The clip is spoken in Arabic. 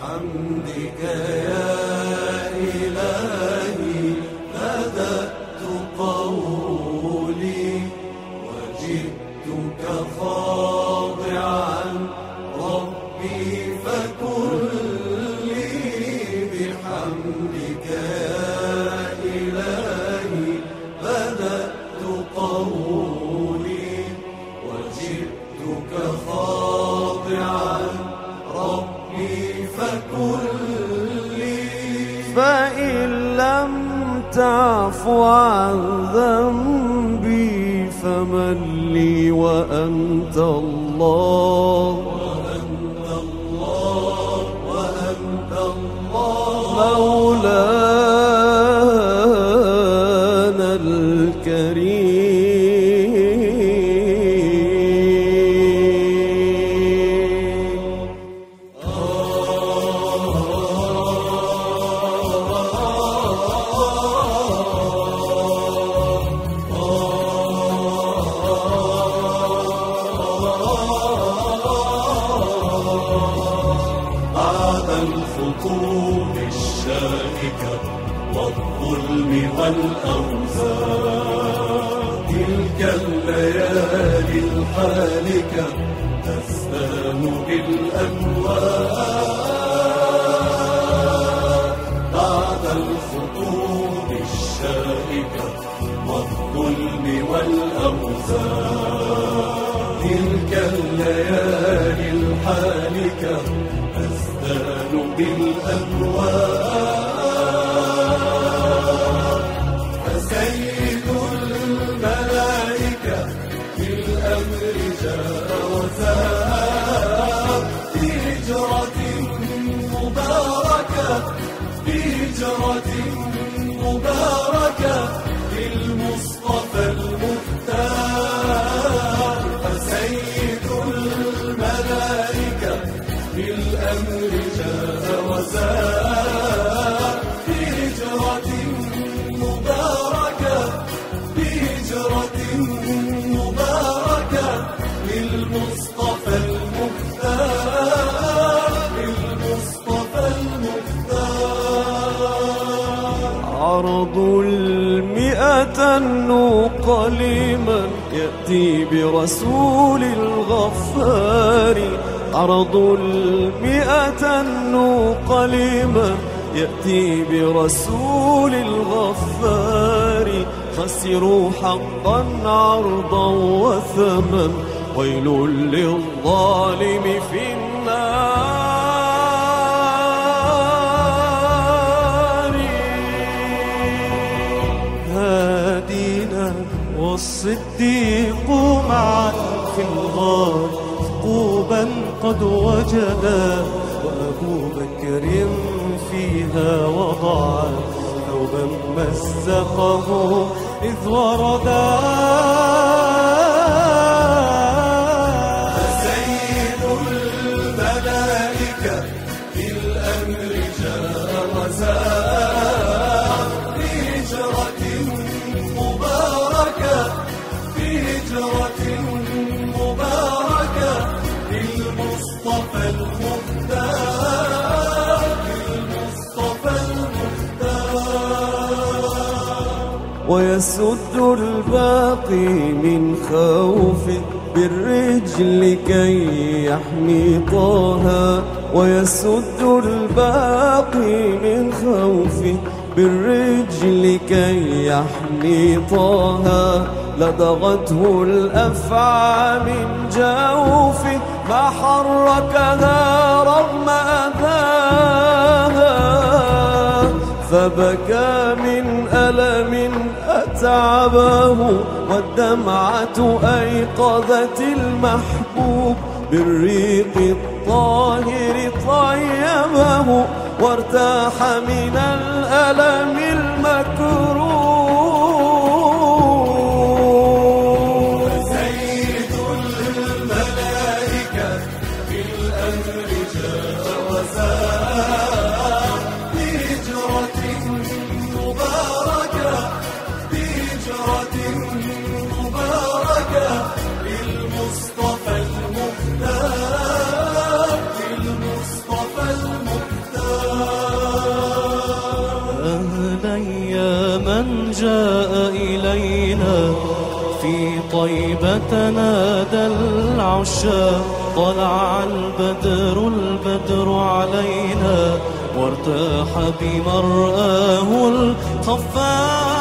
بحمدك يا إلهي بدأت قولي وجئتك خاضعا ربي فكن لي بحمدك يا إلهي بدأت قولي وجئتك خاضعا ربي فكن لي فإن لم تعف عن ذنبي فمن لي وأنت الله وأنت الله وأنت الله مولانا الكريم الخطوب الشائكة والظلم والأوزار تلك الليالي الحالكة تزدان بالأنوار بعد الخطوب الشائكة والظلم والأوزار تلك الليالي الحالكة تزدان بالأنوار فسيد الملائكة بالأمر جاء وزاد بهجرة مباركة بهجرة مباركة للمصطفى المختار فسيد الملائكة بالأمر جاء وزاد بهجرة مباركة بهجرة مباركة للمصطفى المختار للمصطفى المختار عرضوا المئة النوق لمن يأتي برسول الغفار عرضوا المئة النوق لمن يأتي برسول الغفار خسروا حقا عرضا وثمن ويل للظالم في النار هادينا والصديق معا في الغار عقوبا قد وجدا وأبو بكر فيها وضع ثوبا مزقه إذ وردا فسيد الملائكة بالأمر جاء وزاد بهجرة مباركة بهجرة مباركة للمصطفى المختار للمصطفى المختار ويسد الباقي من خوفه بالرجل كي يحمي طه ويسد الباقي من خوفه بالرجل كي يحمي طه لدغته الأفعى من جوفه ما حركها رغم أذاها فبكى من ألم أتعبه والدمعة أيقظت المحبوب بالريق الطاهر طيبه وارتاح من الألم المكروب سيد الملائكة بالأمر جاء وزاد بهجرة مباركة بهجرة مباركة للمصطفى المختار للمصطفى المختار جاء إلينا في طيبة نادى العشاق طلع البدر علينا وارتاح بمرآه الخفاق